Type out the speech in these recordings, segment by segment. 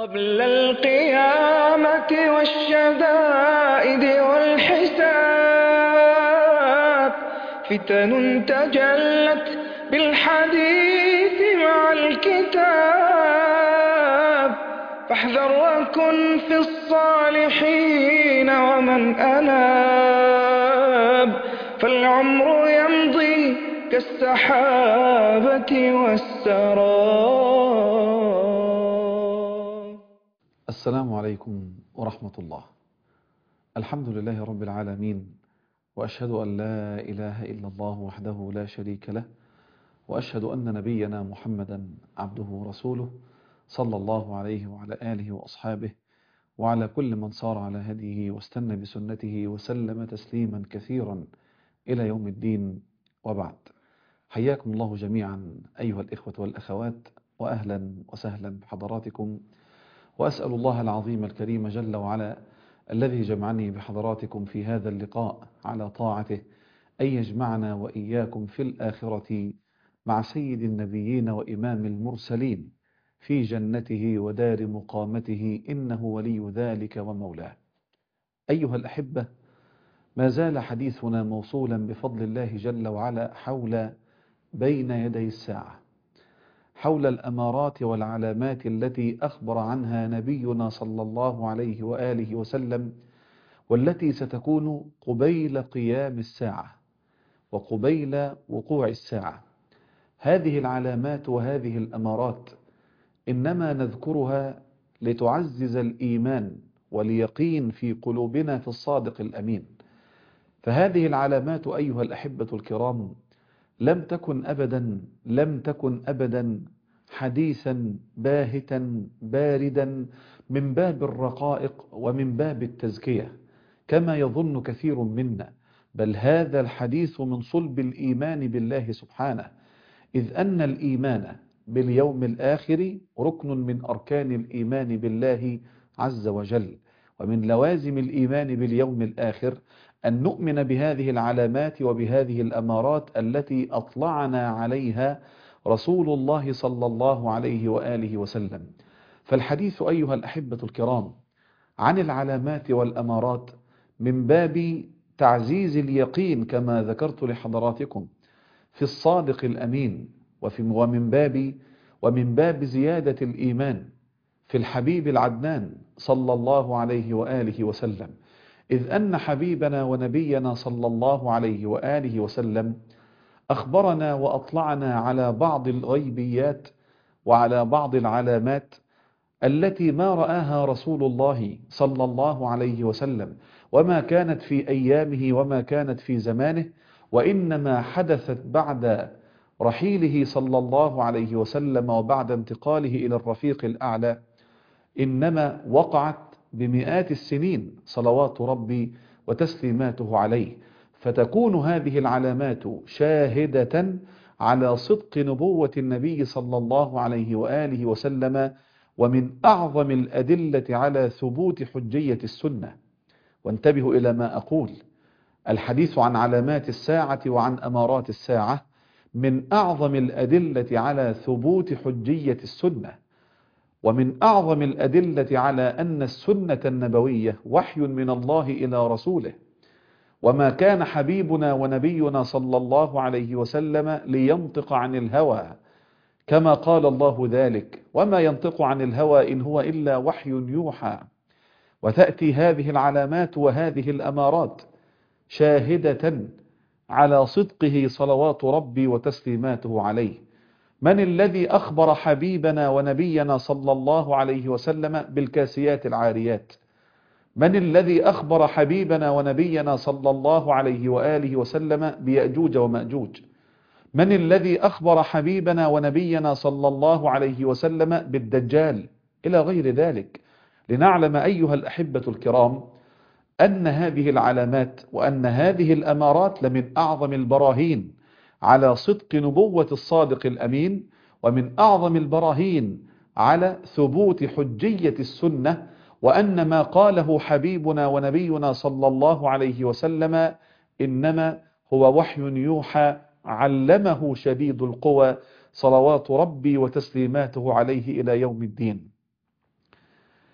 قبل القيامة والشدائد والحساب فتن تجلت بالحديث مع الكتاب، فاحذر وكن في الصالحين ومن أناب، فالعمر يمضي كالسحابة والسراب. السلام عليكم ورحمة الله. الحمد لله رب العالمين، وأشهد أن لا إله إلا الله وحده لا شريك له، وأشهد أن نبينا محمدا عبده ورسوله صلى الله عليه وعلى آله وأصحابه وعلى كل من صار على هديه واستنى بسنته وسلم تسليما كثيرا إلى يوم الدين، وبعد. حياكم الله جميعا أيها الإخوة والأخوات، وأهلا وسهلا بحضراتكم، وأسأل الله العظيم الكريم جل وعلا الذي جمعني بحضراتكم في هذا اللقاء على طاعته أن يجمعنا وإياكم في الآخرة مع سيد النبيين وإمام المرسلين في جنته ودار مقامته، إنه ولي ذلك ومولاه. أيها الأحبة، ما زال حديثنا موصولا بفضل الله جل وعلا حول بين يدي الساعة، حول الأمارات والعلامات التي أخبر عنها نبينا صلى الله عليه وآله وسلم، والتي ستكون قبيل قيام الساعة وقبيل وقوع الساعة. هذه العلامات وهذه الأمارات إنما نذكرها لتعزز الإيمان واليقين في قلوبنا في الصادق الأمين. فهذه العلامات أيها الأحبة الكرام لم تكن أبدا حديثا باهتا باردا من باب الرقائق ومن باب التزكية كما يظن كثير منا، بل هذا الحديث من صلب الإيمان بالله سبحانه، إذ أن الإيمان باليوم الآخر ركن من أركان الإيمان بالله عز وجل. ومن لوازم الإيمان باليوم الآخر أن نؤمن بهذه العلامات وبهذه الأمارات التي أطلعنا عليها رسول الله صلى الله عليه وآله وسلم. فالحديث أيها الأحبة الكرام عن العلامات والأمارات من باب تعزيز اليقين كما ذكرت لحضراتكم في الصادق الأمين، ومن باب زيادة الإيمان في الحبيب العدنان صلى الله عليه وآله وسلم، إذ أن حبيبنا ونبينا صلى الله عليه وآله وسلم أخبرنا وأطلعنا على بعض الغيبيات وعلى بعض العلامات التي ما رآها رسول الله صلى الله عليه وسلم، وما كانت في أيامه وما كانت في زمانه، وإنما حدثت بعد رحيله صلى الله عليه وسلم وبعد انتقاله إلى الرفيق الأعلى، إنما وقعت بمئات السنين صلوات ربي وتسليماته عليه. فتكون هذه العلامات شاهدة على صدق نبوة النبي صلى الله عليه وآله وسلم، ومن أعظم الأدلة على ثبوت حجية السنة. وانتبهوا إلى ما أقول، الحديث عن علامات الساعة وعن أمارات الساعة من أعظم الأدلة على ثبوت حجية السنة، ومن أعظم الأدلة على أن السنة النبوية وحي من الله إلى رسوله، وما كان حبيبنا ونبينا صلى الله عليه وسلم لينطق عن الهوى، كما قال الله ذلك: وما ينطق عن الهوى إن هو إلا وحي يوحى. وتأتي هذه العلامات وهذه الأمارات شاهدة على صدقه صلوات ربي وتسليماته عليه. من الذي أخبر حبيبنا ونبينا صلى الله عليه وسلم بالكاسيات العاريات؟ من الذي أخبر حبيبنا ونبينا صلى الله عليه وآله وسلم بيأجوج ومأجوج؟ من الذي أخبر حبيبنا ونبينا صلى الله عليه وسلم بالدجال؟ إلى غير ذلك، لنعلم أيها الأحبة الكرام أن هذه العلامات وأن هذه الأمارات لمن أعظم البراهين على صدق نبوة الصادق الأمين، ومن أعظم البراهين على ثبوت حجية السنة، وأن ما قاله حبيبنا ونبينا صلى الله عليه وسلم إنما هو وحي يوحى علمه شديد القوى صلوات ربي وتسليماته عليه إلى يوم الدين.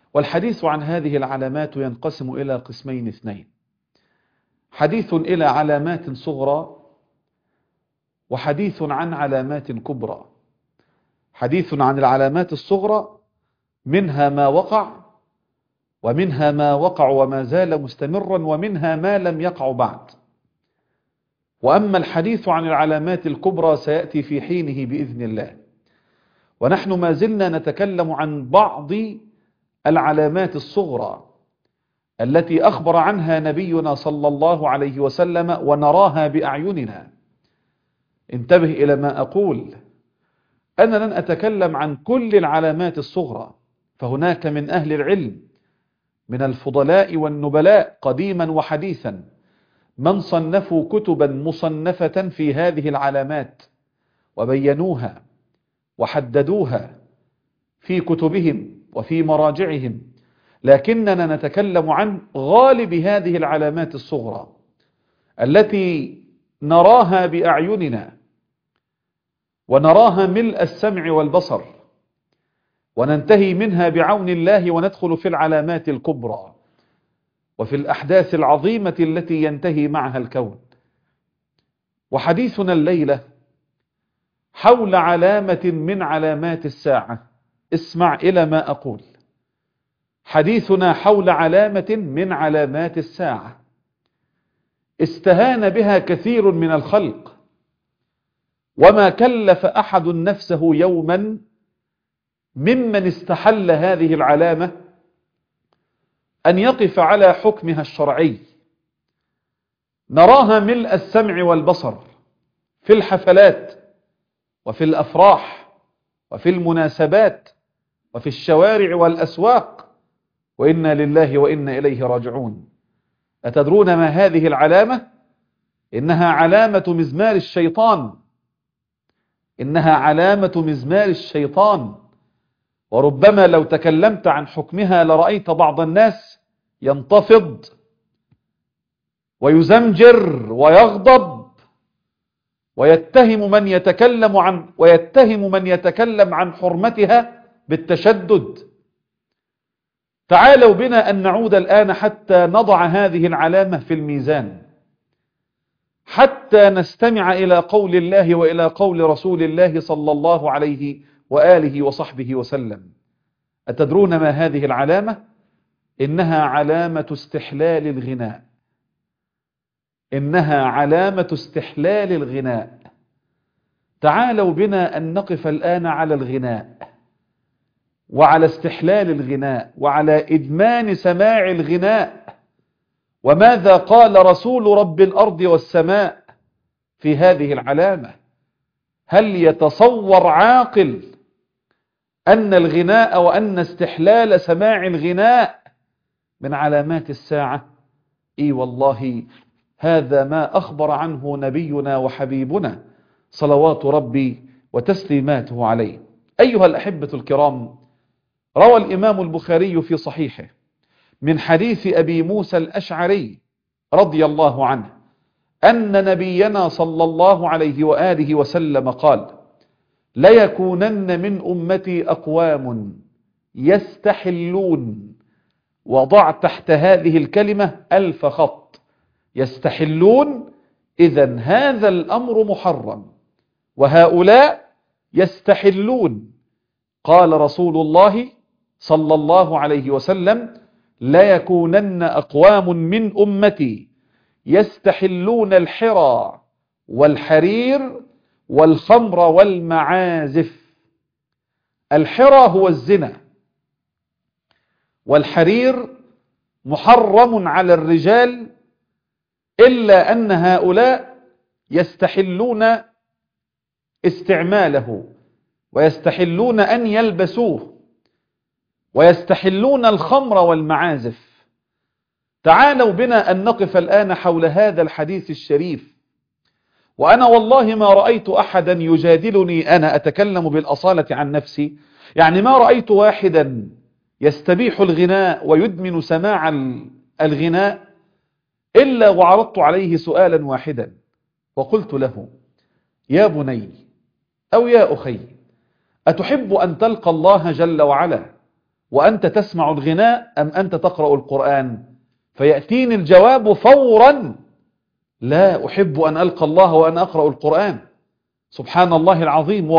والحديث عن هذه العلامات ينقسم إلى قسمين اثنين: حديث إلى علامات صغرى، وحديث عن علامات كبرى. حديث عن العلامات الصغرى منها ما وقع، ومنها ما وقع وما زال مستمرا، ومنها ما لم يقع بعد. وأما الحديث عن العلامات الكبرى سيأتي في حينه بإذن الله. ونحن ما زلنا نتكلم عن بعض العلامات الصغرى التي أخبر عنها نبينا صلى الله عليه وسلم ونراها بأعيننا. انتبه إلى ما أقول، أنا لن أتكلم عن كل العلامات الصغرى، فهناك من أهل العلم من الفضلاء والنبلاء قديما وحديثا من صنفوا كتبا مصنفة في هذه العلامات وبينوها وحددوها في كتبهم وفي مراجعهم، لكننا نتكلم عن غالب هذه العلامات الصغرى التي نراها بأعيننا ونراها ملء السمع والبصر، وننتهي منها بعون الله وندخل في العلامات الكبرى وفي الأحداث العظيمة التي ينتهي معها الكون. وحديثنا الليلة حول علامة من علامات الساعة. اسمع إلى ما أقول، حديثنا حول علامة من علامات الساعة استهان بها كثير من الخلق، وما كلف أحد نفسه يوما ممن استحل هذه العلامة أن يقف على حكمها الشرعي. نراها ملء السمع والبصر في الحفلات وفي الأفراح وفي المناسبات وفي الشوارع والأسواق، وإنا لله وإنا إليه راجعون. أتدرون ما هذه العلامة؟ إنها علامة مزمار الشيطان. إنها علامة مزمار الشيطان. وربما لو تكلمت عن حكمها لرأيت بعض الناس ينتفض ويزمجر ويغضب ويتهم من يتكلم عن حرمتها بالتشدد. تعالوا بنا أن نعود الآن حتى نضع هذه العلامة في الميزان، حتى نستمع إلى قول الله وإلى قول رسول الله صلى الله عليه وآله وصحبه وسلم. أتدرون ما هذه العلامة؟ إنها علامة استحلال الغناء. إنها علامة استحلال الغناء. تعالوا بنا أن نقف الآن على الغناء وعلى استحلال الغناء وعلى إدمان سماع الغناء، وماذا قال رسول رب الأرض والسماء في هذه العلامة. هل يتصور عاقل أن الغناء وأن استحلال سماع الغناء من علامات الساعة؟ إي والله هذا ما أخبر عنه نبينا وحبيبنا صلوات ربي وتسليماته عليه. أيها الأحبة الكرام، روى الإمام البخاري في صحيحه من حديث أبي موسى الأشعري رضي الله عنه أن نبينا صلى الله عليه وآله وسلم قال: ليكونن من أمتي أقوام يستحلون، وضع تحت هذه الكلمة 1000 خط، يستحلون، إذن هذا الأمر محرم، وهؤلاء يستحلون. قال رسول الله صلى الله عليه وسلم: ليكونن أقوام من أمتي يستحلون الحرى والحرير والخمر والمعازف. الحرى هو الزنا، والحرير محرم على الرجال، إلا أن هؤلاء يستحلون استعماله ويستحلون أن يلبسوه، ويستحلون الخمر والمعازف. تعالوا بنا أن نقف الآن حول هذا الحديث الشريف. وأنا والله ما رأيت أحدا يجادلني، أنا أتكلم بالأصالة عن نفسي، يعني ما رأيت واحدا يستبيح الغناء ويدمن سماع الغناء إلا وعرضت عليه سؤالا واحدا وقلت له: يا بني أو يا أخي، أتحب أن تلقى الله جل وعلا وأنت تسمع الغناء أم أنت تقرأ القرآن؟ فيأتيني الجواب فورا: لا أحب أن ألقى الله وأنا أقرأ القرآن. سبحان الله العظيم.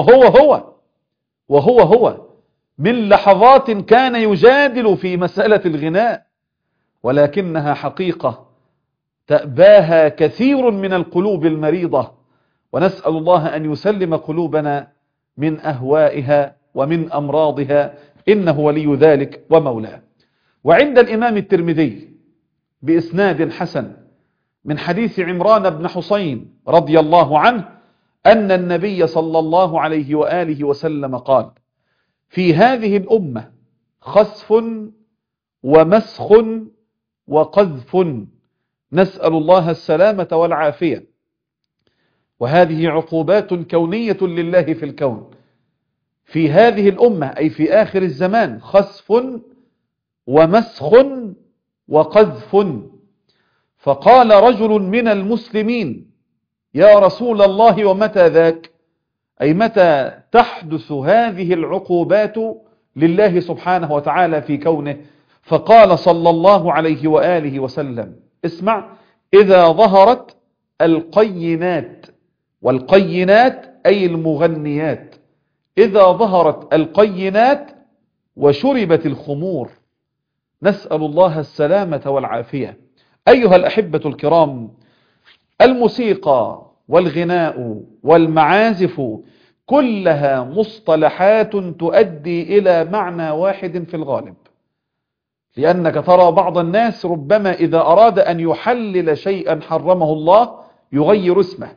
وهو من لحظات كان يجادل في مسألة الغناء، ولكنها حقيقة تأباها كثير من القلوب المريضة، ونسأل الله أن يسلم قلوبنا من أهوائها ومن أمراضها، إنه ولي ذلك ومولاه. وعند الإمام الترمذي بإسناد حسن من حديث عمران بن حسين رضي الله عنه أن النبي صلى الله عليه وآله وسلم قال: في هذه الأمة خسف ومسخ وقذف، نسأل الله السلامة والعافية. وهذه عقوبات كونية لله في الكون. في هذه الأمة أي في آخر الزمان خسف ومسخ وقذف. فقال رجل من المسلمين: يا رسول الله ومتى ذاك؟ أي متى تحدث هذه العقوبات لله سبحانه وتعالى في كونه؟ فقال صلى الله عليه وآله وسلم: اسمع: إذا ظهرت القينات، والقينات أي المغنيات، إذا ظهرت القينات وشربت الخمور، نسأل الله السلامة والعافية. أيها الأحبة الكرام، الموسيقى والغناء والمعازف كلها مصطلحات تؤدي إلى معنى واحد في الغالب، لأنك ترى بعض الناس ربما إذا أراد أن يحلل شيئا حرمه الله يغير اسمه،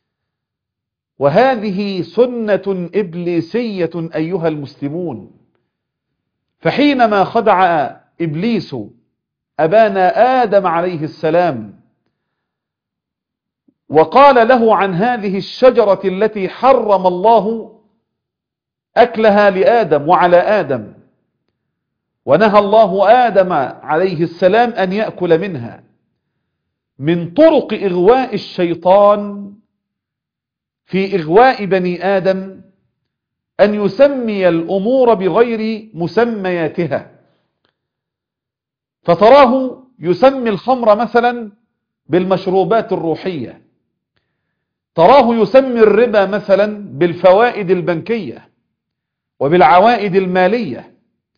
وهذه سنة إبليسية أيها المسلمون. فحينما خدع إبليس أبانا آدم عليه السلام وقال له عن هذه الشجرة التي حرم الله أكلها لآدم وعلى آدم، ونهى الله آدم عليه السلام أن يأكل منها، من طرق إغواء الشيطان في إغواء بني آدم أن يسمي الأمور بغير مسمياتها. فتراه يسمي الخمر مثلا بالمشروبات الروحية، تراه يسمي الربا مثلا بالفوائد البنكية وبالعوائد المالية،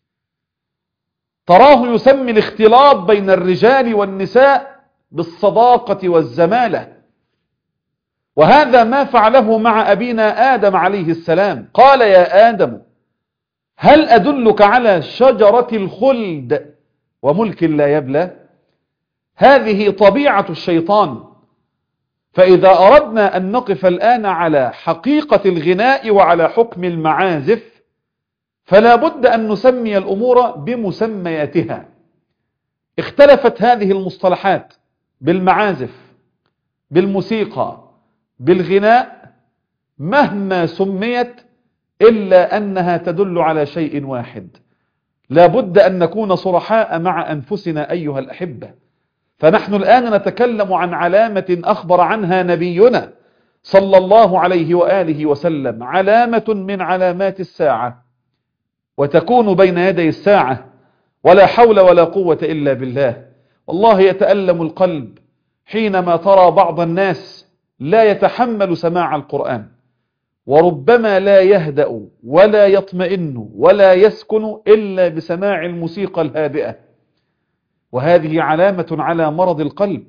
تراه يسمي الاختلاط بين الرجال والنساء بالصداقة والزمالة. وهذا ما فعله مع أبينا آدم عليه السلام. قال: يا آدم هل أدلك على شجرة الخلد وملك لا يبلى؟ هذه طبيعة الشيطان. فإذا أردنا أن نقف الآن على حقيقة الغناء وعلى حكم المعازف، فلا بد أن نسمي الأمور بمسمياتها. اختلفت هذه المصطلحات بالمعازف، بالموسيقى، بالغناء، مهما سميت إلا أنها تدل على شيء واحد. لا بد أن نكون صرحاء مع أنفسنا أيها الأحبة. فنحن الآن نتكلم عن علامة أخبر عنها نبينا صلى الله عليه وآله وسلم، علامة من علامات الساعة، وتكون بين يدي الساعة، ولا حول ولا قوة إلا بالله. والله يتألم القلب حينما ترى بعض الناس لا يتحمل سماع القرآن، وربما لا يهدأ ولا يطمئن ولا يسكن إلا بسماع الموسيقى الهادئة، وهذه علامة على مرض القلب،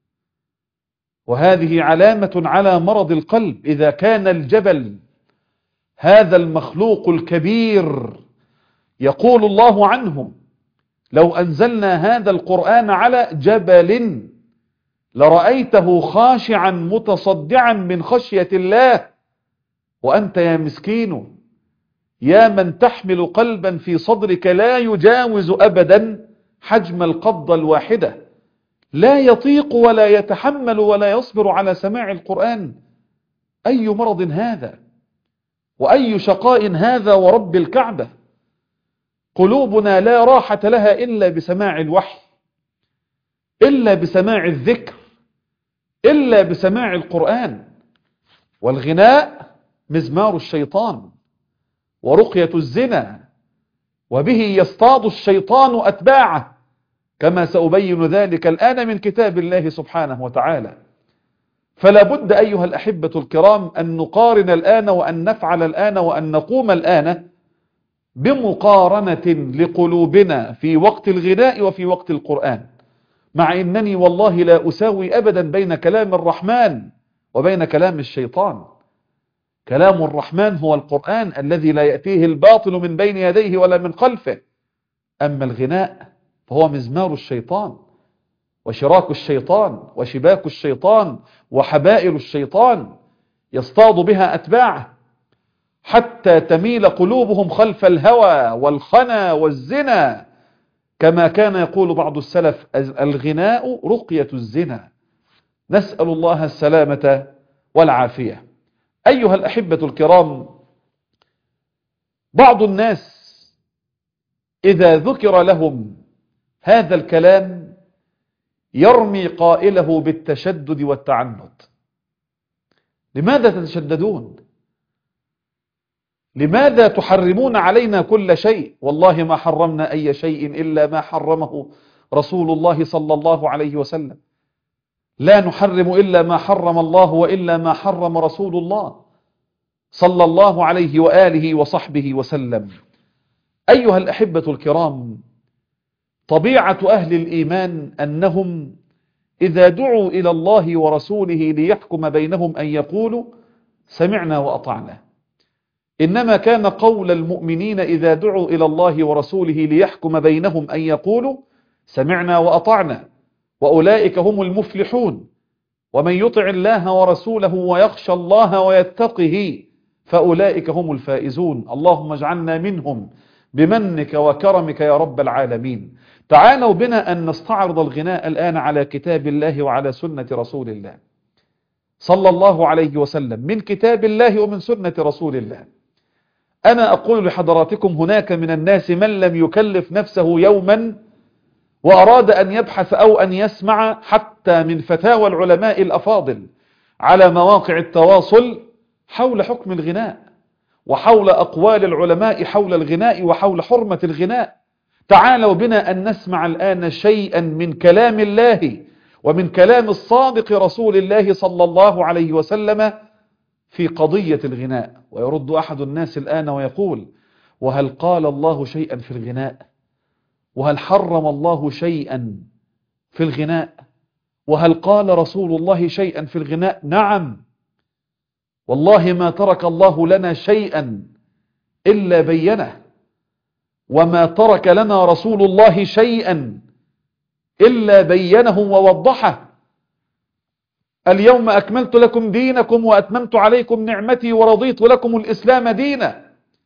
وهذه علامة على مرض القلب. إذا كان الجبل هذا المخلوق الكبير يقول الله عنه: لو أنزلنا هذا القرآن على جبل لرأيته خاشعا متصدعا من خشية الله، وأنت يا مسكين، يا من تحمل قلبا في صدرك لا يجاوز أبدا حجم القبضة الواحدة، لا يطيق ولا يتحمل ولا يصبر على سماع القرآن. أي مرض هذا، وأي شقاء هذا ورب الكعبة. قلوبنا لا راحة لها إلا بسماع الوحي، إلا بسماع الذكر، إلا بسماع القرآن. والغناء مزمار الشيطان ورقية الزنا وبه يصطاد الشيطان أتباعه، كما سأبين ذلك الآن من كتاب الله سبحانه وتعالى. فلا بد أيها الأحبة الكرام أن نقارن الآن، وأن نفعل الآن، وأن نقوم الآن بمقارنة لقلوبنا في وقت الغناء وفي وقت القرآن، مع أنني والله لا أساوي أبدا بين كلام الرحمن وبين كلام الشيطان. كلام الرحمن هو القرآن الذي لا يأتيه الباطل من بين يديه ولا من خلفه. أما الغناء فهو مزمار الشيطان وشراك الشيطان وشباك الشيطان وحبائل الشيطان، يصطاد بها أتباعه حتى تميل قلوبهم خلف الهوى والخنا والزنا، كما كان يقول بعض السلف: الغناء رقية الزنا. نسأل الله السلامة والعافية. أيها الأحبة الكرام، بعض الناس إذا ذكر لهم هذا الكلام يرمي قائله بالتشدد والتعنت. لماذا تتشددون؟ لماذا تحرمون علينا كل شيء؟ والله ما حرمنا أي شيء إلا ما حرمه رسول الله صلى الله عليه وسلم. لا نحرم إلا ما حرم الله وإلا ما حرم رسول الله صلى الله عليه وآله وصحبه وسلم. أيها الأحبة الكرام، طبيعة أهل الإيمان أنهم إذا دعوا إلى الله ورسوله ليحكم بينهم أن يقولوا: سمعنا وأطعنا. إنما كان قول المؤمنين إذا دعوا إلى الله ورسوله ليحكم بينهم أن يقولوا: سمعنا وأطعنا، وأولئك هم المفلحون. ومن يطع الله ورسوله ويخشى الله ويتقه فأولئك هم الفائزون. اللهم اجعلنا منهم بمنك وكرمك يا رب العالمين. تعالوا بنا أن نستعرض الغناء الآن على كتاب الله وعلى سنة رسول الله صلى الله عليه وسلم، من كتاب الله ومن سنة رسول الله. أنا أقول لحضراتكم: هناك من الناس من لم يكلف نفسه يوما وأراد أن يبحث أو أن يسمع حتى من فتاوى العلماء الأفاضل على مواقع التواصل حول حكم الغناء، وحول أقوال العلماء حول الغناء وحول حرمة الغناء. تعالوا بنا أن نسمع الآن شيئا من كلام الله ومن كلام الصادق رسول الله صلى الله عليه وسلم في قضية الغناء. ويرد أحد الناس الآن ويقول: وهل قال الله شيئا في الغناء؟ وهل حرم الله شيئا في الغناء؟ وهل قال رسول الله شيئا في الغناء؟ نعم، والله ما ترك الله لنا شيئا إلا بينه، وما ترك لنا رسول الله شيئا إلا بينه ووضحه. اليوم أكملت لكم دينكم وأتممت عليكم نعمتي ورضيت لكم الإسلام دينا.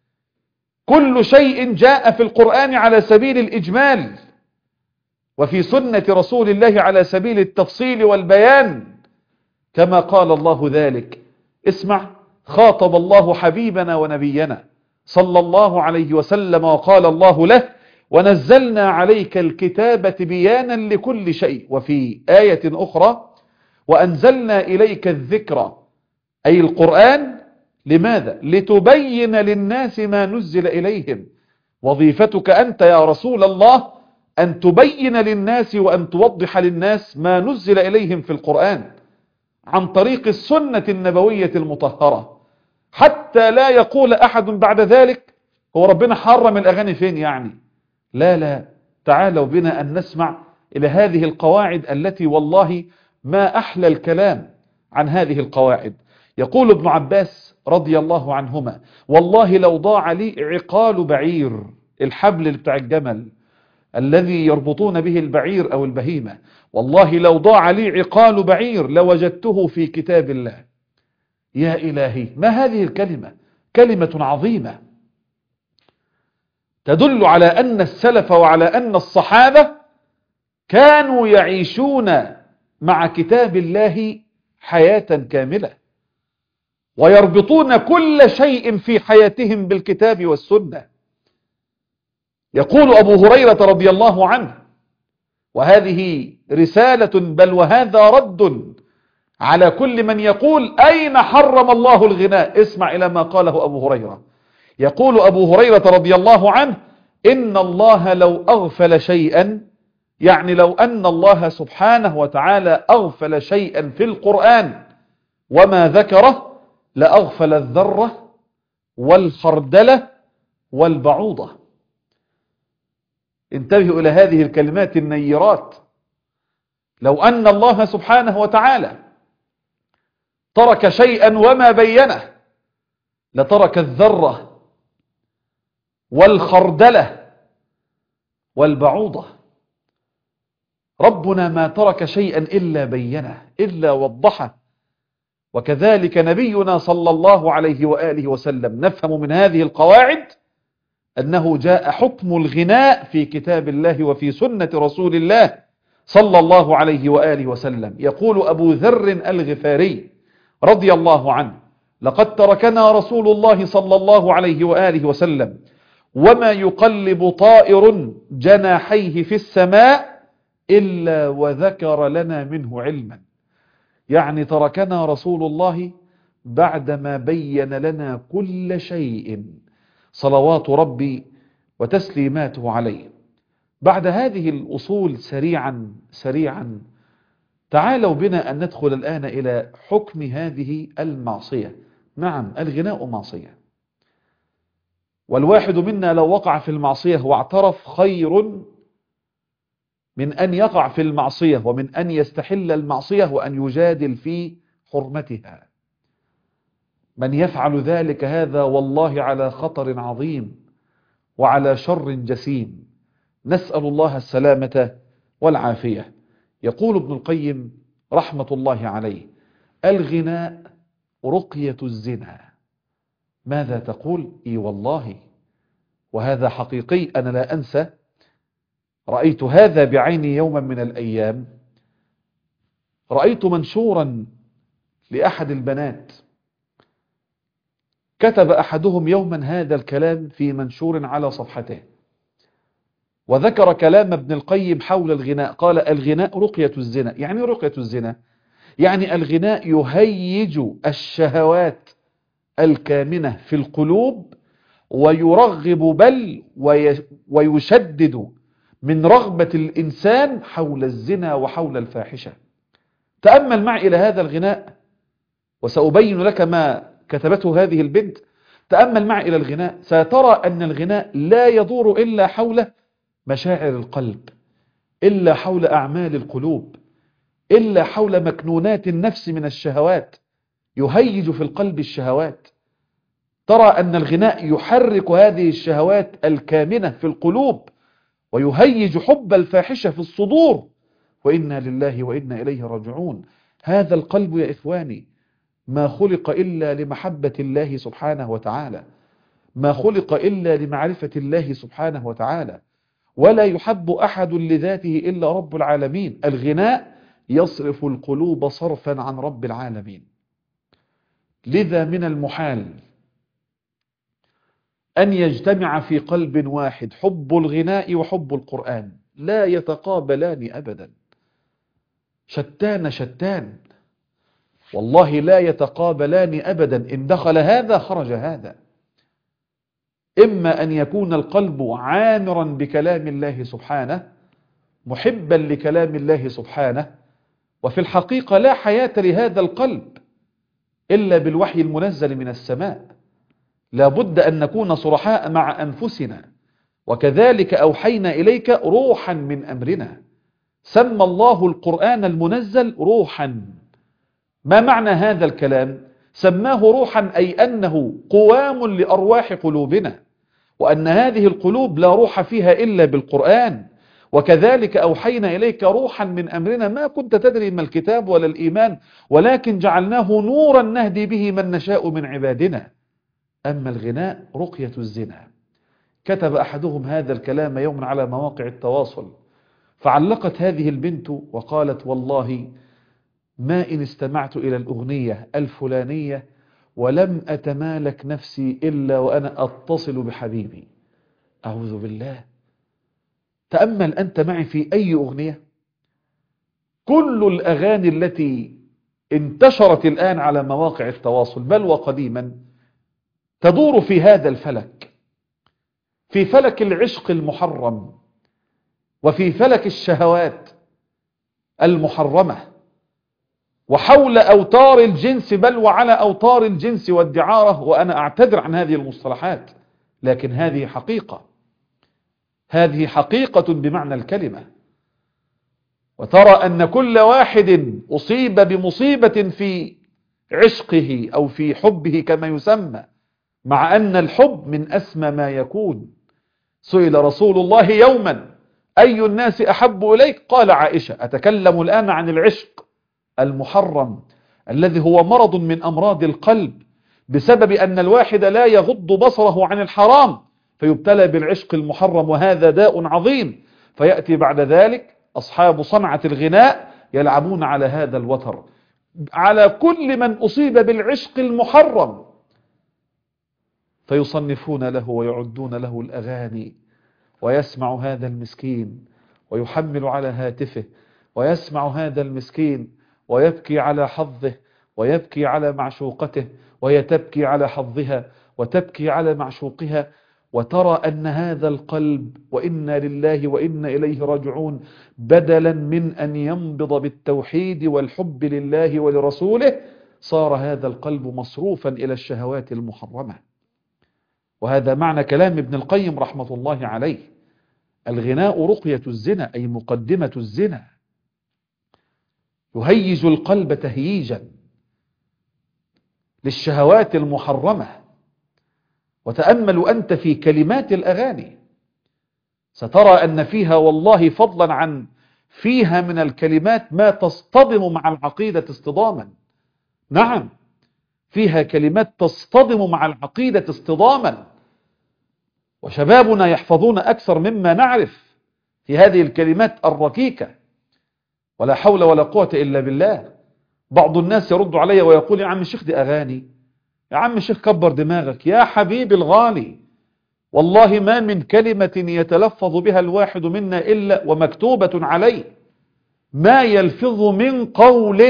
كل شيء جاء في القرآن على سبيل الإجمال، وفي سنة رسول الله على سبيل التفصيل والبيان، كما قال الله ذلك. اسمع، خاطب الله حبيبنا ونبينا صلى الله عليه وسلم وقال الله له: ونزلنا عليك الكتاب بيانا لكل شيء. وفي آية أخرى: وأنزلنا إليك الذكر، أي القرآن. لماذا؟ لتبين للناس ما نزل إليهم. وظيفتك أنت يا رسول الله أن تبين للناس وأن توضح للناس ما نزل إليهم في القرآن عن طريق السنة النبوية المطهرة، حتى لا يقول أحد بعد ذلك: هو ربنا حرم الأغاني فين يعني؟ لا لا، تعالوا بنا أن نسمع إلى هذه القواعد التي والله ما أحلى الكلام عن هذه القواعد. يقول ابن عباس رضي الله عنهما: والله لو ضاع لي عقال بعير، الحبل بتاع الجمل الذي يربطون به البعير أو البهيمة، والله لو ضاع لي عقال بعير لوجدته في كتاب الله. يا إلهي، ما هذه الكلمة؟ كلمة عظيمة تدل على أن السلف وعلى أن الصحابة كانوا يعيشون مع كتاب الله حياة كاملة، ويربطون كل شيء في حياتهم بالكتاب والسنة. يقول أبو هريرة رضي الله عنه، وهذه رسالة بل وهذا رد على كل من يقول: أين حرم الله الغناء؟ اسمع إلى ما قاله أبو هريرة. يقول أبو هريرة رضي الله عنه: إن الله لو أغفل شيئا، يعني لو أن الله سبحانه وتعالى أغفل شيئا في القرآن وما ذكره لأغفل الذرة والخردلة والبعوضة. انتبهوا إلى هذه الكلمات النيرات. لو أن الله سبحانه وتعالى ترك شيئا وما بينه لترك الذرة والخردلة والبعوضة. ربنا ما ترك شيئا إلا بينه، إلا وضحه. وكذلك نبينا صلى الله عليه وآله وسلم. نفهم من هذه القواعد أنه جاء حكم الغناء في كتاب الله وفي سنة رسول الله صلى الله عليه وآله وسلم. يقول أبو ذر الغفاري رضي الله عنه: لقد تركنا رسول الله صلى الله عليه وآله وسلم وما يقلب طائر جناحيه في السماء إلا وذكر لنا منه علما. يعني تركنا رسول الله بعدما بين لنا كل شيء، صلوات ربي وتسليماته عليه. بعد هذه الأصول سريعا سريعا تعالوا بنا أن ندخل الآن إلى حكم هذه المعصية. نعم، الغناء معصية، والواحد منا لو وقع في المعصية واعترف خير من أن يقع في المعصية ومن أن يستحل المعصية وأن يجادل في حرمتها. من يفعل ذلك هذا والله على خطر عظيم وعلى شر جسيم، نسأل الله السلامة والعافية. يقول ابن القيم رحمة الله عليه: الغناء رقية الزنا. ماذا تقول؟ إي والله، وهذا حقيقي. أنا لا أنسى رأيت هذا بعيني يوما من الأيام. رأيت منشورا لأحد البنات، كتب أحدهم يوما هذا الكلام في منشور على صفحته، وذكر كلام ابن القيم حول الغناء. قال: الغناء رقية الزنا. يعني رقية الزنا يعني الغناء يهيج الشهوات الكامنة في القلوب، ويرغب بل ويشدد من رغبة الإنسان حول الزنا وحول الفاحشة. تأمل معي إلى هذا الغناء، وسأبين لك ما كتبته هذه البنت. تأمل معي إلى الغناء، سترى أن الغناء لا يدور إلا حول مشاعر القلب، إلا حول أعمال القلوب، إلا حول مكنونات النفس من الشهوات، يهيج في القلب الشهوات. ترى أن الغناء يحرك هذه الشهوات الكامنة في القلوب، ويهيج حب الفاحشة في الصدور. وإنا لله وإنا إليه راجعون. هذا القلب يا إخواني ما خلق إلا لمحبة الله سبحانه وتعالى، ما خلق إلا لمعرفة الله سبحانه وتعالى، ولا يحب أحد لذاته إلا رب العالمين. الغناء يصرف القلوب صرفا عن رب العالمين. لذا من المحال أن يجتمع في قلب واحد حب الغناء وحب القرآن، لا يتقابلان أبدا، شتان شتان، والله لا يتقابلان أبدا. إن دخل هذا خرج هذا. إما أن يكون القلب عامرا بكلام الله سبحانه، محبا لكلام الله سبحانه، وفي الحقيقة لا حياة لهذا القلب إلا بالوحي المنزل من السماء. لا بد أن نكون صرحاء مع أنفسنا. وكذلك أوحينا إليك روحا من أمرنا. سمى الله القرآن المنزل روحا. ما معنى هذا الكلام؟ سماه روحا أي أنه قوام لأرواح قلوبنا، وأن هذه القلوب لا روح فيها إلا بالقرآن. وكذلك أوحينا إليك روحا من أمرنا ما كنت تدري ما الكتاب ولا الإيمان، ولكن جعلناه نورا نهدي به من نشاء من عبادنا. أما الغناء رقية الزنا. كتب أحدهم هذا الكلام يوم على مواقع التواصل، فعلقت هذه البنت وقالت: والله ما إن استمعت إلى الأغنية الفلانية ولم أتمالك نفسي إلا وأنا أتصل بحبيبي. أعوذ بالله. تأمل أنت معي في أي أغنية. كل الأغاني التي انتشرت الآن على مواقع التواصل بل وقديما تدور في هذا الفلك. في فلك العشق المحرم وفي فلك الشهوات المحرمة وحول أوتار الجنس، بل وعلى أوتار الجنس والدعارة. وأنا أعتذر عن هذه المصطلحات، لكن هذه حقيقة، هذه حقيقة بمعنى الكلمة. وترى أن كل واحد أصيب بمصيبة في عشقه أو في حبه كما يسمى، مع أن الحب من أسمى ما يكون. سئل رسول الله يوما: أي الناس أحب إليك؟ قال عائشة. أتكلم الآن عن العشق المحرم الذي هو مرض من أمراض القلب، بسبب أن الواحد لا يغض بصره عن الحرام فيبتلى بالعشق المحرم، وهذا داء عظيم. فيأتي بعد ذلك أصحاب صنعة الغناء يلعبون على هذا الوتر، على كل من أصيب بالعشق المحرم، فيصنفون له ويعدون له الأغاني. ويسمع هذا المسكين ويحمل على هاتفه، ويسمع هذا المسكين ويبكي على حظه، ويبكي على معشوقته، وهي تبكي على حظها وتبكي على معشوقها. وترى أن هذا القلب، وإنا لله وإنا إليه راجعون، بدلا من أن ينبض بالتوحيد والحب لله ولرسوله، صار هذا القلب مصروفا إلى الشهوات المحرمة. وهذا معنى كلام ابن القيم رحمة الله عليه: الغناء رقية الزنا، أي مقدمة الزنا، يهيج القلب تهييجا للشهوات المحرمة. وتأمل أنت في كلمات الأغاني، سترى أن فيها والله فضلا عن فيها من الكلمات ما تصطدم مع العقيدة اصطداما. نعم، فيها كلمات تصطدم مع العقيدة اصطداما، وشبابنا يحفظون أكثر مما نعرف في هذه الكلمات الركيكة. ولا حول ولا قوة إلا بالله. بعض الناس يرد علي ويقول: يا عم الشيخ دي أغاني، يا عم الشيخ كبر دماغك. يا حبيبي الغالي، والله ما من كلمة يتلفظ بها الواحد منا إلا ومكتوبة عليه، ما يلفظ من قول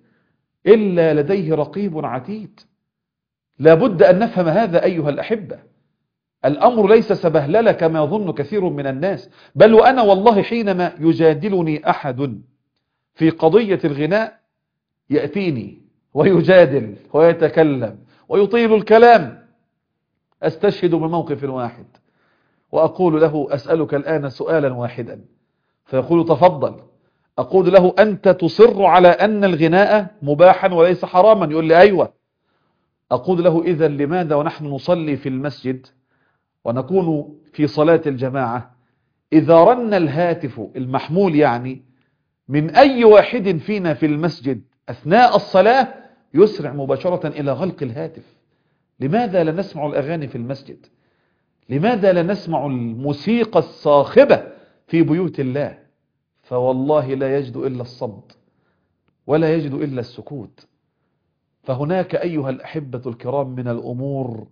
إلا لديه رقيب عتيد. لابد أن نفهم هذا أيها الأحبة. الأمر ليس سبهلل كما يظن كثير من الناس، بل وأنا والله حينما يجادلني أحد في قضية الغناء يأتيني ويجادل ويتكلم ويطيل الكلام، أستشهد بموقف واحد وأقول له: أسألك الآن سؤالا واحدا. فيقول: تفضل. أقول له: أنت تصر على أن الغناء مباحا وليس حراما؟ يقول لي: أيوة. أقول له: إذا لماذا ونحن نصلي في المسجد ونكون في صلاة الجماعة إذا رن الهاتف المحمول يعني من أي واحد فينا في المسجد أثناء الصلاة يسرع مباشرة إلى غلق الهاتف؟ لماذا لا نسمع الأغاني في المسجد؟ لماذا لا نسمع الموسيقى الصاخبة في بيوت الله؟ فوالله لا يجد إلا الصمت ولا يجد إلا السكوت. فهناك أيها الأحبة الكرام من الأمور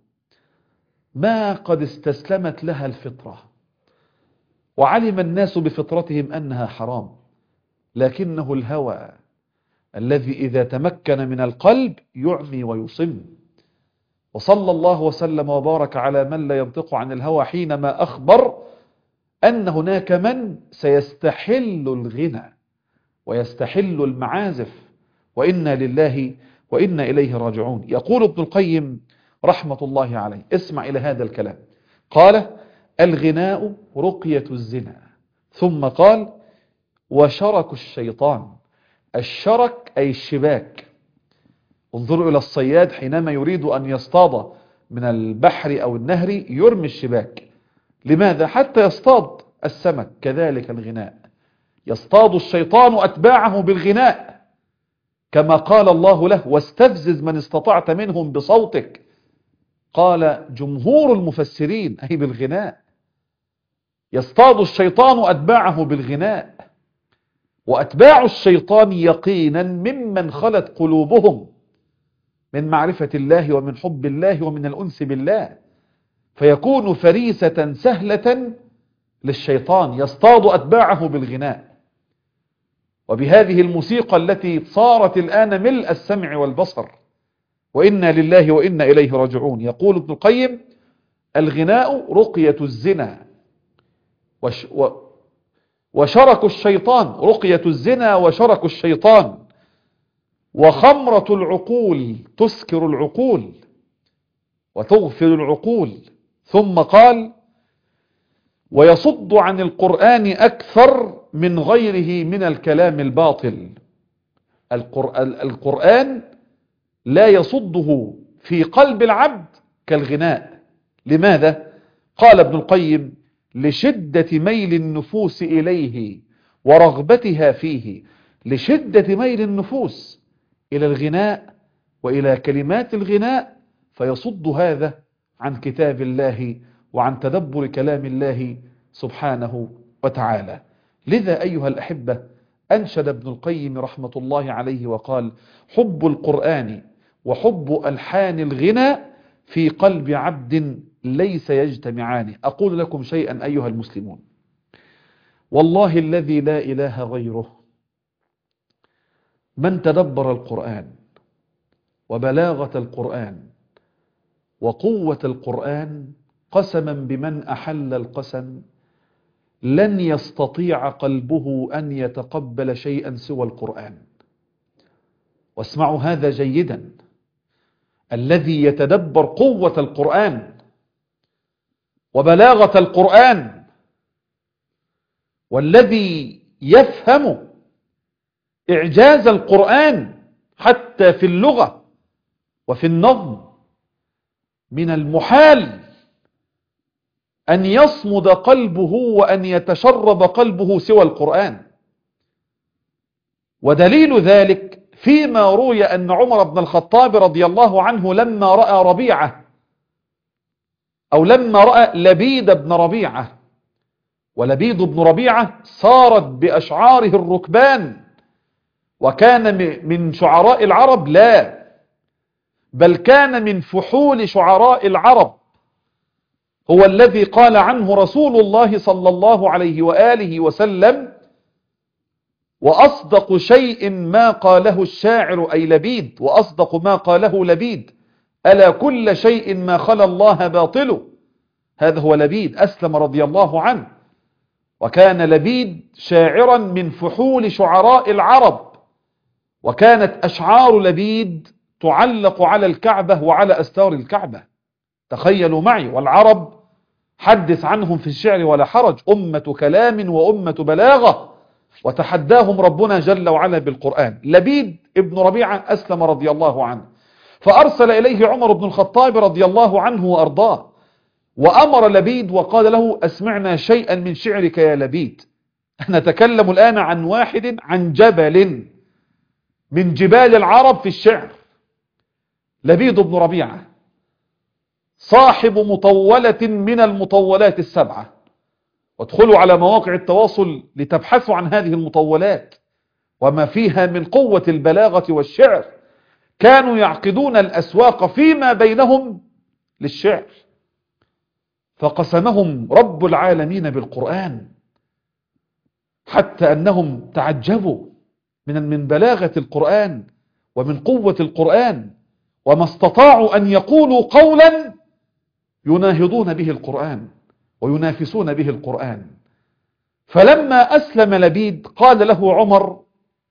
ما قد استسلمت لها الفطرة، وعلم الناس بفطرتهم أنها حرام، لكنه الهوى الذي إذا تمكن من القلب يعمي ويصم. وصلى الله وسلم وبارك على من لا ينطق عن الهوى حينما أخبر أن هناك من سيستحل الغنى ويستحل المعازف، وإنا لله وإنا إليه راجعون. يقول ابن القيم رحمة الله عليه، اسمع إلى هذا الكلام، قال: الغناء رقية الزنا. ثم قال: وشرك الشيطان. الشرك أي الشباك. انظروا إلى الصياد حينما يريد أن يصطاد من البحر أو النهر يرمي الشباك. لماذا؟ حتى يصطاد السمك. كذلك الغناء، يصطاد الشيطان أتباعه بالغناء، كما قال الله له: واستفزز من استطعت منهم بصوتك. قال جمهور المفسرين: أي بالغناء. يصطاد الشيطان أتباعه بالغناء. وأتباع الشيطان يقينا ممن خلت قلوبهم من معرفة الله ومن حب الله ومن الأنس بالله، فيكون فريسة سهلة للشيطان، يصطاد أتباعه بالغناء. وبهذه الموسيقى التي صارت الآن ملء السمع والبصر، وإنا لله وإنا إليه راجعون. يقول ابن القيم: الغناء رقية الزنا، وشرك الشيطان، رقية الزنا وشرك الشيطان، وخمرة العقول تسكر العقول وتغفل العقول. ثم قال: ويصد عن القرآن أكثر من غيره من الكلام الباطل. القرآن لا يصده في قلب العبد كالغناء. لماذا؟ قال ابن القيم: لشدة ميل النفوس إليه ورغبتها فيه. لشدة ميل النفوس إلى الغناء وإلى كلمات الغناء، فيصد هذا عن كتاب الله وعن تدبر كلام الله سبحانه وتعالى. لذا أيها الأحبة، أنشد ابن القيم رحمة الله عليه وقال: حب القرآن وحب ألحان الغناء في قلب عبد ليس يجتمعان. أقول لكم شيئا أيها المسلمون، والله الذي لا إله غيره، من تدبر القرآن وبلاغة القرآن وقوة القرآن، قسما بمن أحل القسم، لن يستطيع قلبه أن يتقبل شيئا سوى القرآن. واسمعوا هذا جيدا: الذي يتدبر قوة القرآن وبلاغة القرآن، والذي يفهم إعجاز القرآن حتى في اللغة وفي النظم، من المحال أن يصمد قلبه وأن يتشرب قلبه سوى القرآن. ودليل ذلك فيما روي أن عمر بن الخطاب رضي الله عنه لما رأى ربيعة، أو لما رأى لبيد بن ربيعة، ولبيد بن ربيعة صارت بأشعاره الركبان وكان من شعراء العرب، لا بل كان من فحول شعراء العرب، هو الذي قال عنه رسول الله صلى الله عليه وآله وسلم: وأصدق شيء ما قاله الشاعر، أي لبيد، وأصدق ما قاله لبيد: ألا كل شيء ما خلا الله باطل. هذا هو لبيد، أسلم رضي الله عنه، وكان لبيد شاعرا من فحول شعراء العرب، وكانت أشعار لبيد تعلق على الكعبة وعلى أستار الكعبة. تخيلوا معي، والعرب حدث عنهم في الشعر ولا حرج، أمة كلام وأمة بلاغة، وتحداهم ربنا جل وعلا بالقرآن. لبيد ابن ربيعة أسلم رضي الله عنه، فأرسل إليه عمر بن الخطاب رضي الله عنه وأرضاه، وأمر لبيد وقال له: أسمعنا شيئا من شعرك يا لبيد. نتكلم الآن عن واحد، عن جبل من جبال العرب في الشعر، لبيد بن ربيعة، صاحب مطولة من المطولات السبعة. وادخلوا على مواقع التواصل لتبحثوا عن هذه المطولات وما فيها من قوة البلاغة والشعر. كانوا يعقدون الأسواق فيما بينهم للشعر، فقسمهم رب العالمين بالقرآن، حتى أنهم تعجبوا من بلاغة القرآن ومن قوة القرآن، وما استطاعوا أن يقولوا قولا يناهضون به القرآن وينافسون به القرآن. فلما أسلم لبيد قال له عمر: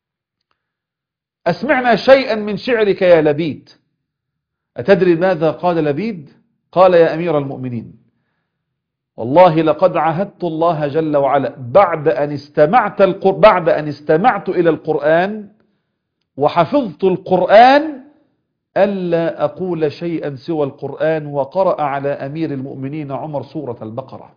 أسمعنا شيئا من شعرك يا لبيد. أتدري ماذا قال لبيد؟ قال: يا أمير المؤمنين، والله لقد عهدت الله جل وعلا بعد أن استمعت إلى القرآن وحفظت القرآن ألا أقول شيئا سوى القرآن. وقرأ على أمير المؤمنين عمر سورة البقرة.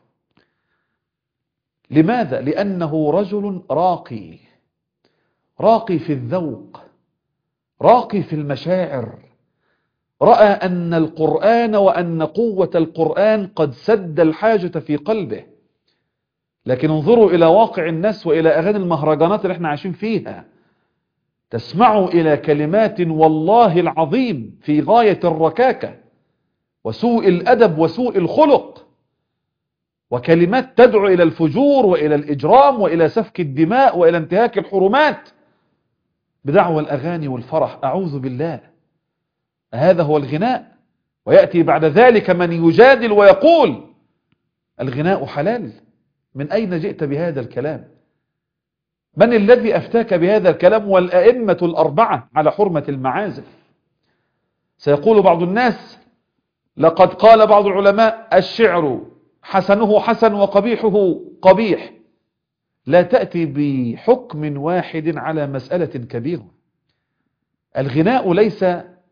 لماذا؟ لأنه رجل راقي، راقي في الذوق، راقي في المشاعر، رأى أن القرآن وأن قوة القرآن قد سد الحاجة في قلبه. لكن انظروا إلى واقع الناس وإلى أغاني المهرجانات اللي احنا عايشين فيها، تسمعوا إلى كلمات والله العظيم في غاية الركاكة وسوء الأدب وسوء الخلق، وكلمات تدعو إلى الفجور وإلى الإجرام وإلى سفك الدماء وإلى انتهاك الحرمات بدعوى الأغاني والفرح. أعوذ بالله، هذا هو الغناء؟ ويأتي بعد ذلك من يجادل ويقول الغناء حلال. من أين جئت بهذا الكلام؟ من الذي أفتاك بهذا الكلام والأئمة الأربعة على حرمة المعازف؟ سيقول بعض الناس لقد قال بعض العلماء الشعر حسنه حسن وقبيحه قبيح. لا تأتي بحكم واحد على مسألة كبيرة. الغناء ليس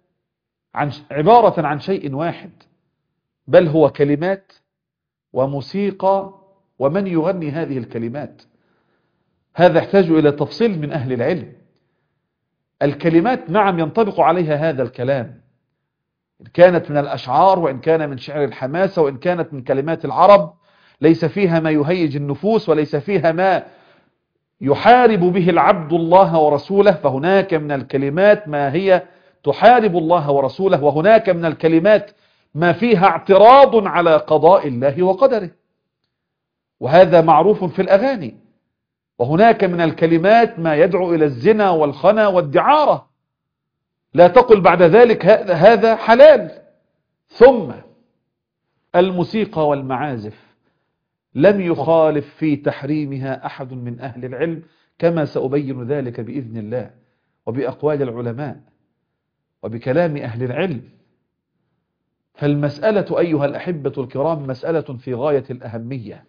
عبارة عن شيء واحد، بل هو كلمات وموسيقى ومن يغني هذه الكلمات. هذا يحتاج إلى تفصيل من أهل العلم. الكلمات نعم ينطبق عليها هذا الكلام، إن كانت من الأشعار وإن كان من شعر الحماسة وإن كانت من كلمات العرب، ليس فيها ما يهيج النفوس وليس فيها ما يحارب به العبد الله ورسوله، فهناك من الكلمات ما هي تحارب الله ورسوله، وهناك من الكلمات ما فيها اعتراض على قضاء الله وقدره، وهذا معروف في الأغاني. وهناك من الكلمات ما يدعو إلى الزنا والخنا والدعارة، لا تقل بعد ذلك هذا حلال. ثم الموسيقى والمعازف لم يخالف في تحريمها أحد من أهل العلم، كما سأبين ذلك بإذن الله وبأقوال العلماء وبكلام أهل العلم. فالمسألة أيها الأحبة الكرام مسألة في غاية الأهمية،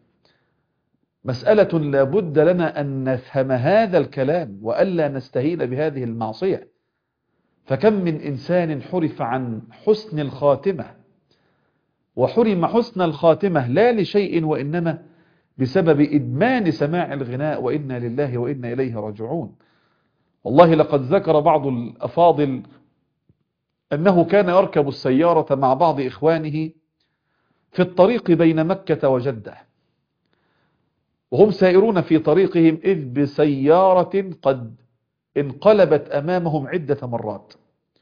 مسألة لابد لنا أن نفهم هذا الكلام وألا نستهين بهذه المعصية. فكم من إنسان حرف عن حسن الخاتمة، وحرم حسن الخاتمة لا لشيء وإنما بسبب إدمان سماع الغناء، وإنا لله وإنا إليه راجعون. والله لقد ذكر بعض الأفاضل أنه كان يركب السيارة مع بعض إخوانه في الطريق بين مكة وجدة، وهم سائرون في طريقهم إذ بسيارة قد انقلبت أمامهم عدة مرات.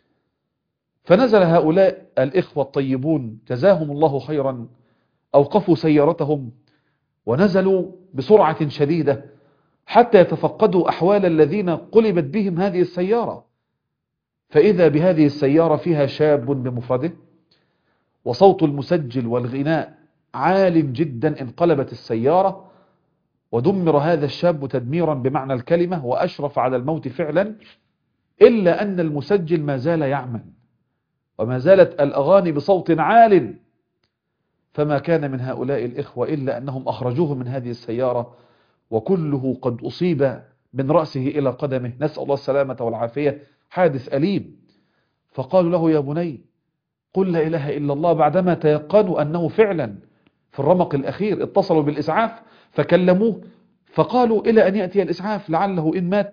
فنزل هؤلاء الإخوة الطيبون جزاهم الله خيرا، أوقفوا سيارتهم ونزلوا بسرعة شديدة حتى يتفقدوا أحوال الذين قلبت بهم هذه السيارة. فإذا بهذه السيارة فيها شاب بمفرده، وصوت المسجل والغناء عال جدا. انقلبت السيارة ودمر هذا الشاب تدميرا بمعنى الكلمة، وأشرف على الموت فعلا، إلا أن المسجل ما زال يعمل وما زالت الأغاني بصوت عال. فما كان من هؤلاء الإخوة إلا أنهم أخرجوه من هذه السيارة وكله قد أصيب من رأسه إلى قدمه، نسأل الله السلامة والعافية، حادث أليم. فقالوا له يا بني قل لا إله إلا الله، بعدما تيقنوا أنه فعلا في الرمق الأخير. اتصلوا بالإسعاف فكلموه فقالوا إلى أن يأتي الإسعاف لعله إن مات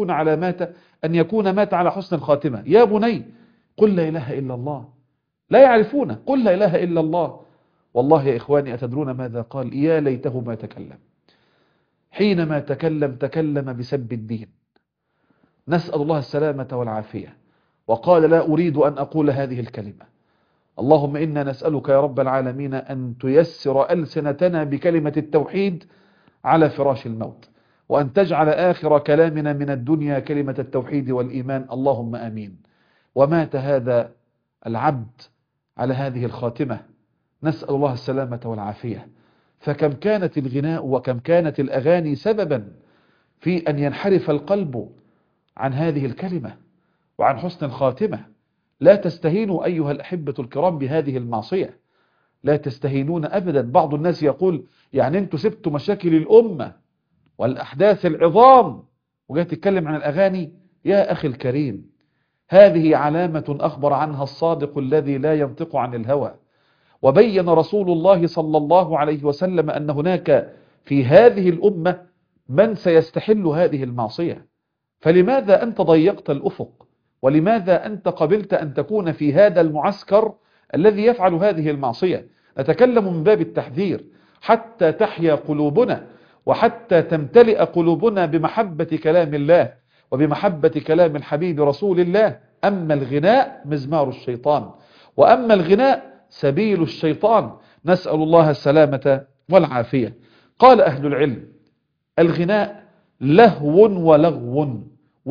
أن يكون مات على حسن الخاتمة. يا بني قل لا إله إلا الله، لا يعرفونه، قل لا إله إلا الله. والله يا إخواني أتدرون ماذا قال؟ يا ليته ما تكلم. حينما تكلم بسب الدين، نسأل الله السلامة والعافية، وقال لا أريد أن أقول هذه الكلمة. اللهم إنا نسألك يا رب العالمين أن تيسر ألسنتنا بكلمة التوحيد على فراش الموت، وأن تجعل آخر كلامنا من الدنيا كلمة التوحيد والإيمان، اللهم آمين. ومات هذا العبد على هذه الخاتمة، نسأل الله السلامة والعافية. فكم كانت الغناء وكم كانت الأغاني سببا في أن ينحرف القلب عن هذه الكلمة وعن حسن الخاتمة. لا تستهينوا أيها الأحبة الكرام بهذه المعصية، لا تستهينون أبدا. بعض الناس يقول يعني أنتوا سبتوا مشاكل الأمة والأحداث العظام وجاي تتكلم عن الأغاني. يا أخي الكريم، هذه علامة أخبر عنها الصادق الذي لا ينطق عن الهوى، وبين رسول الله صلى الله عليه وسلم أن هناك في هذه الأمة من سيستحل هذه المعصية. فلماذا أنت ضيقت الأفق؟ ولماذا أنت قبلت أن تكون في هذا المعسكر الذي يفعل هذه المعصية؟ نتكلم من باب التحذير حتى تحيا قلوبنا وحتى تمتلئ قلوبنا بمحبة كلام الله وبمحبة كلام الحبيب رسول الله. أما الغناء مزمار الشيطان، وأما الغناء سبيل الشيطان، نسأل الله السلامة والعافية. قال أهل العلم الغناء لهو ولغو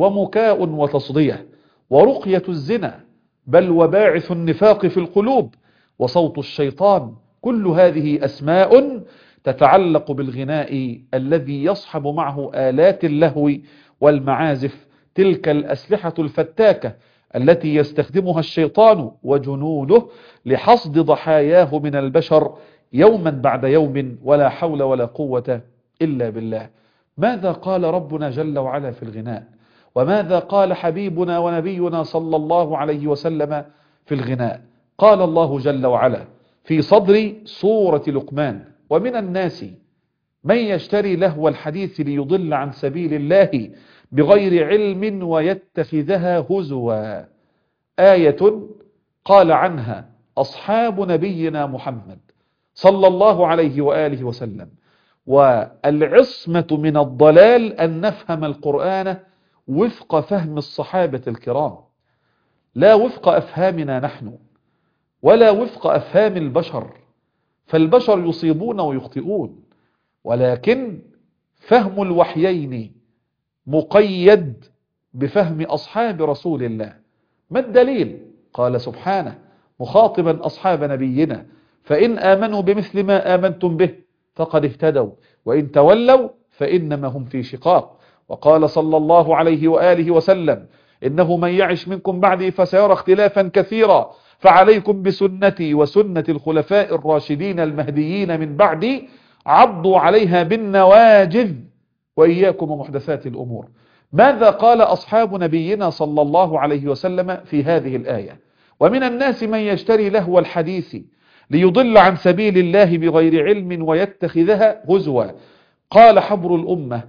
ومكاء وتصدية ورقية الزنا، بل وباعث النفاق في القلوب، وصوت الشيطان، كل هذه أسماء تتعلق بالغناء الذي يصحب معه آلات اللهو والمعازف، تلك الأسلحة الفتاكة التي يستخدمها الشيطان وجنوده لحصد ضحاياه من البشر يوما بعد يوم، ولا حول ولا قوة إلا بالله. ماذا قال ربنا جل وعلا في الغناء؟ وماذا قال حبيبنا ونبينا صلى الله عليه وسلم في الغناء؟ قال الله جل وعلا في صدر سورة لقمان: ومن الناس من يشتري لهو الحديث ليضل عن سبيل الله بغير علم ويتخذها هزوا. آية قال عنها أصحاب نبينا محمد صلى الله عليه وآله وسلم: والعصمة من الضلال أن نفهم القرآن وفق فهم الصحابة الكرام، لا وفق أفهامنا نحن ولا وفق أفهام البشر، فالبشر يصيبون ويخطئون، ولكن فهم الوحيين مقيد بفهم أصحاب رسول الله. ما الدليل؟ قال سبحانه مخاطبا أصحاب نبينا: فإن آمنوا بمثل ما آمنتم به فقد اهتدوا وإن تولوا فإنما هم في شقاق. وقال صلى الله عليه وآله وسلم: إنه من يعش منكم بعدي فسيرى اختلافا كثيرا، فعليكم بسنتي وسنة الخلفاء الراشدين المهديين من بعدي، عضوا عليها بالنواجذ وإياكم ومحدثات الأمور. ماذا قال أصحاب نبينا صلى الله عليه وسلم في هذه الآية؟ ومن الناس من يشتري لهو الحديث ليضل عن سبيل الله بغير علم ويتخذها هزوا. قال حبر الأمة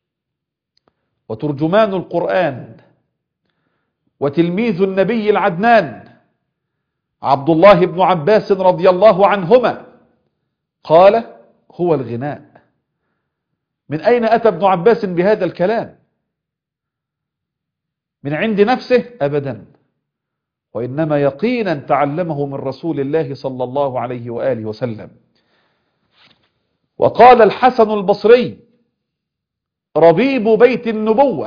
وترجمان القرآن وتلميذ النبي العدنان عبد الله بن عباس رضي الله عنهما، قال: هو الغناء. من أين أتى ابن عباس بهذا الكلام؟ من عند نفسه؟ أبدا، وإنما يقينا تعلمه من رسول الله صلى الله عليه وآله وسلم. وقال الحسن البصري ربيب بيت النبوة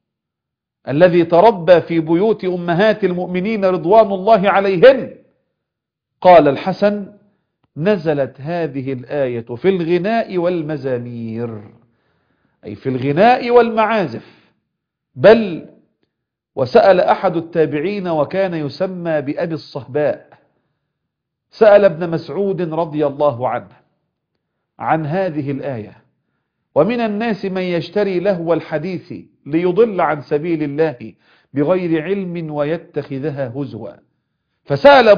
الذي تربى في بيوت أمهات المؤمنين رضوان الله عليهن، قال الحسن: نزلت هذه الآية في الغناء والمزامير، أي في الغناء والمعازف. بل وسأل أحد التابعين وكان يسمى بأبي الصهباء، سأل ابن مسعود رضي الله عنه عن هذه الآية: ومن الناس من يشتري لهو الحديث ليضل عن سبيل الله بغير علم ويتخذها هزوا. فسأل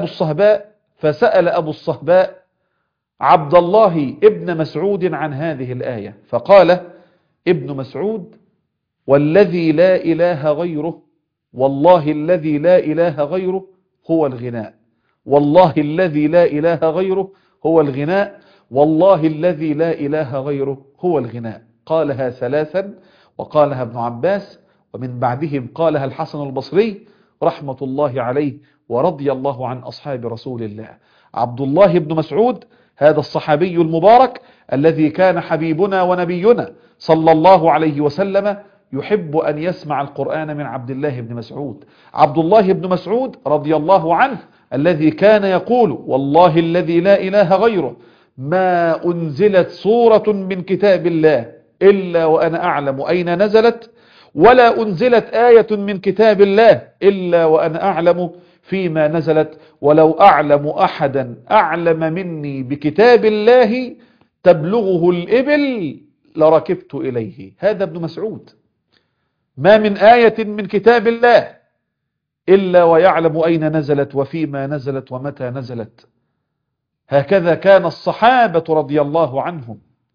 أبو الصهباء عبد الله ابن مسعود عن هذه الآية، فقال ابن مسعود: والذي لا إله غيره، والله الذي لا إله غيره هو الغناء، والله الذي لا إله غيره هو الغناء، والله الذي لا إله غيره هو الغناء. قالها ثلاثا، وقالها ابن عباس، ومن بعدهم قالها الحسن البصري رحمة الله عليه ورضي الله عن أصحاب رسول الله. عبد الله بن مسعود هذا الصحابي المبارك الذي كان حبيبنا ونبينا صلى الله عليه وسلم يحب أن يسمع القرآن من عبد الله بن مسعود. عبد الله بن مسعود رضي الله عنه الذي كان يقول: والله الذي لا إله غيره ما أنزلت سورة من كتاب الله إلا وأنا أعلم أين نزلت، ولا أنزلت آية من كتاب الله إلا وأنا أعلم فيما نزلت، ولو أعلم أحدا أعلم مني بكتاب الله تبلغه الإبل لركبت إليه. هذا ابن مسعود: ما من آية من كتاب الله إلا ويعلم أين نزلت وفيما نزلت ومتى نزلت. هكذا كان الصحابة رضي الله عنهم.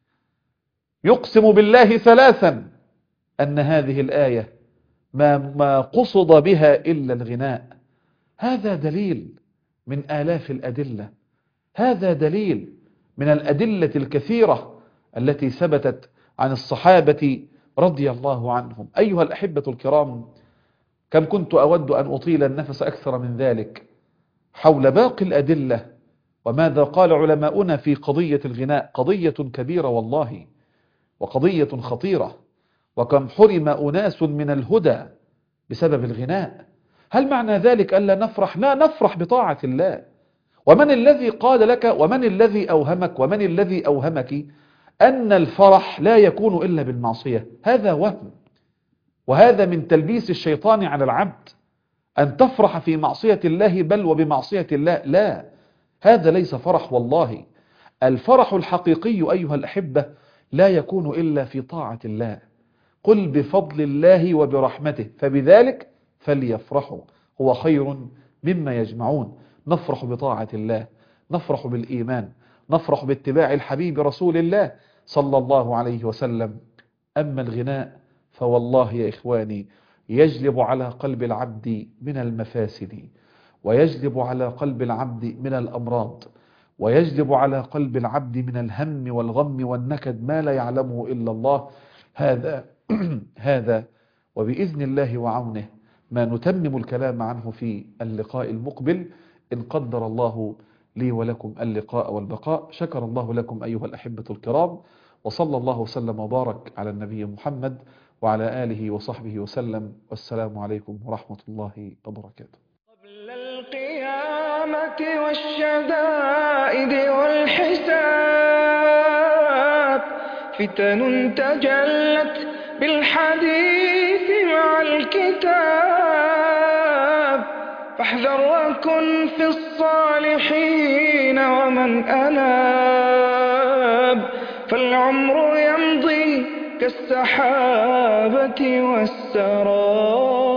يقسم بالله ثلاثا أن هذه الآية ما قصد بها إلا الغناء. هذا دليل من آلاف الأدلة، هذا دليل من الأدلة الكثيرة التي ثبتت عن الصحابة رضي الله عنهم. أيها الأحبة الكرام، كم كنت أود أن أطيل النفس أكثر من ذلك حول باقي الأدلة وماذا قال علماؤنا في قضية الغناء. قضية كبيرة والله، وقضية خطيرة، وكم حرم أناس من الهدى بسبب الغناء. هل معنى ذلك ألا نفرح؟ لا، نفرح بطاعة الله ومن الذي قال لك ومن الذي أوهمك ومن الذي أوهمك أن الفرح لا يكون إلا بالمعصية؟ هذا وهم، وهذا من تلبيس الشيطان على العبد، أن تفرح في معصية الله بل وبمعصية الله. لا، هذا ليس فرح والله. الفرح الحقيقي أيها الأحبة لا يكون إلا في طاعة الله. قل بفضل الله وبرحمته فبذلك فليفرحوا هو خير مما يجمعون. نفرح بطاعة الله، نفرح بالإيمان، نفرح باتباع الحبيب رسول الله صلى الله عليه وسلم. أما الغناء فوالله يا إخواني يجلب على قلب العبد من المفاسد، ويجلب على قلب العبد من الأمراض، ويجلب على قلب العبد من الهم والغم والنكد ما لا يعلمه إلا الله. هذا وبإذن الله وعونه ما نتمم الكلام عنه في اللقاء المقبل إن قدر الله لي ولكم اللقاء والبقاء. شكر الله لكم أيها الأحبة الكرام، وصلى الله وسلم وبارك على النبي محمد وعلى آله وصحبه وسلم، والسلام عليكم ورحمة الله وبركاته. قبل القيامة والشدائد والحساب فتن تجلت بالحديث مع الكتاب، فاحذر وكن في الصالحين ومن أناب، فالعمر يمضي كالسحابة والسراب.